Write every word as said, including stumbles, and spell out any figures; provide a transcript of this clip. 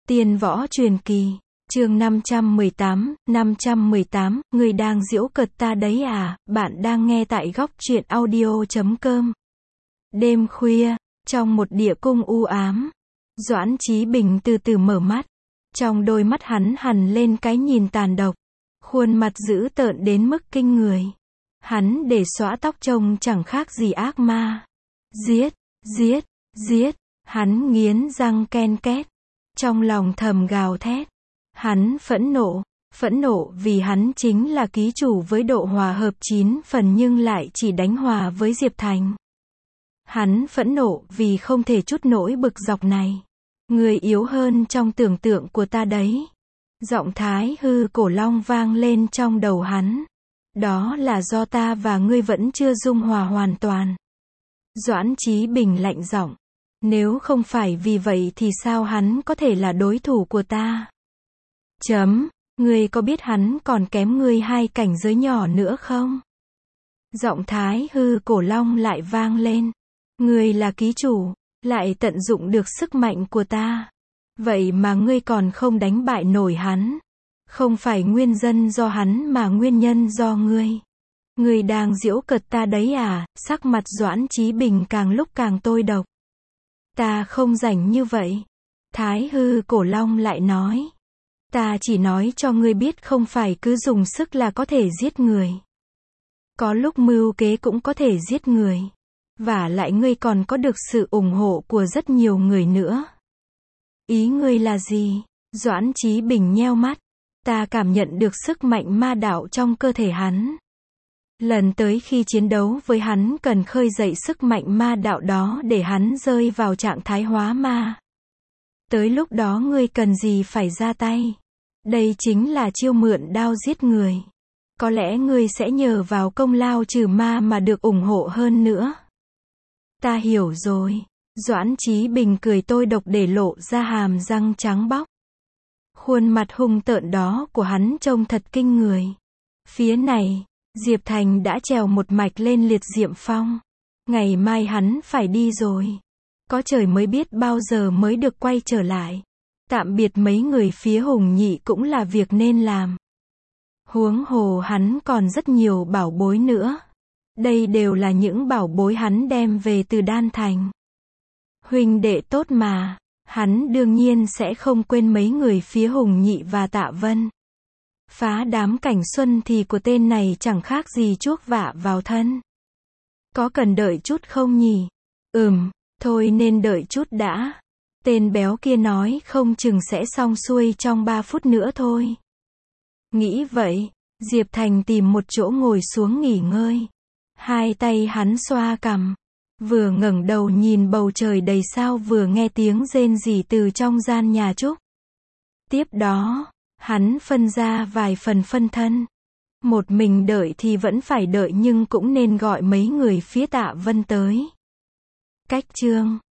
Tiên võ truyền kỳ, chương năm trăm mười tám, năm trăm mười tám, người đang giễu cợt ta đấy à, bạn đang nghe tại góc truyện audio chấm com. Đêm khuya, trong một địa cung u ám, Doãn Chí Bình từ từ mở mắt. Trong đôi mắt hắn hằn lên cái nhìn tàn độc, khuôn mặt dữ tợn đến mức kinh người. Hắn để xõa tóc trông chẳng khác gì ác ma. Giết, giết, giết, hắn nghiến răng ken két. Trong lòng thầm gào thét. Hắn phẫn nộ, phẫn nộ vì hắn chính là ký chủ với độ hòa hợp chín phần nhưng lại chỉ đánh hòa với Diệp Thành. Hắn phẫn nộ vì không thể chút nỗi bực dọc này. Người yếu hơn trong tưởng tượng của ta đấy. Giọng Thái Hư Cổ Long vang lên trong đầu hắn. Đó là do ta và ngươi vẫn chưa dung hòa hoàn toàn. Doãn Chí Bình lạnh giọng. Nếu không phải vì vậy thì sao hắn có thể là đối thủ của ta? Chấm, ngươi có biết hắn còn kém ngươi hai cảnh giới nhỏ nữa không? Giọng Thái Hư Cổ Long lại vang lên. Ngươi là ký chủ, lại tận dụng được sức mạnh của ta. Vậy mà ngươi còn không đánh bại nổi hắn. Không phải nguyên nhân do hắn mà nguyên nhân do ngươi. Ngươi đang giễu cợt ta đấy à? Sắc mặt Doãn Chí Bình càng lúc càng tôi độc. Ta không rảnh như vậy. Thái Hư Cổ Long lại nói. Ta chỉ nói cho ngươi biết không phải cứ dùng sức là có thể giết người. Có lúc mưu kế cũng có thể giết người. Vả lại ngươi còn có được sự ủng hộ của rất nhiều người nữa. Ý ngươi là gì? Doãn Chí Bình nheo mắt. Ta cảm nhận được sức mạnh ma đạo trong cơ thể hắn. Lần tới khi chiến đấu với hắn cần khơi dậy sức mạnh ma đạo đó để hắn rơi vào trạng thái hóa ma. Tới lúc đó ngươi cần gì phải ra tay. Đây chính là chiêu mượn đao giết người. Có lẽ ngươi sẽ nhờ vào công lao trừ ma mà được ủng hộ hơn nữa. Ta hiểu rồi. Doãn Chí Bình cười tôi độc để lộ ra hàm răng trắng bóc. Khuôn mặt hung tợn đó của hắn trông thật kinh người. Phía này, Diệp Thành đã trèo một mạch lên liệt diệm phong. Ngày mai hắn phải đi rồi. Có trời mới biết bao giờ mới được quay trở lại. Tạm biệt mấy người phía Hùng Nhị cũng là việc nên làm. Huống hồ hắn còn rất nhiều bảo bối nữa. Đây đều là những bảo bối hắn đem về từ Đan Thành. Huynh đệ tốt mà. Hắn đương nhiên sẽ không quên mấy người phía Hùng Nhị và Tạ Vân. Phá đám cảnh xuân thì của tên này chẳng khác gì chuốc vạ vào thân. Có cần đợi chút không nhỉ? Ừm, thôi nên đợi chút đã. Tên béo kia nói không chừng sẽ xong xuôi trong ba phút nữa thôi. Nghĩ vậy, Diệp Thành tìm một chỗ ngồi xuống nghỉ ngơi. Hai tay hắn xoa cằm. Vừa ngẩng đầu nhìn bầu trời đầy sao vừa nghe tiếng rên rỉ từ trong gian nhà trúc. Tiếp đó, hắn phân ra vài phần phân thân. Một mình đợi thì vẫn phải đợi nhưng cũng nên gọi mấy người phía Tạ Vân tới. Cách chương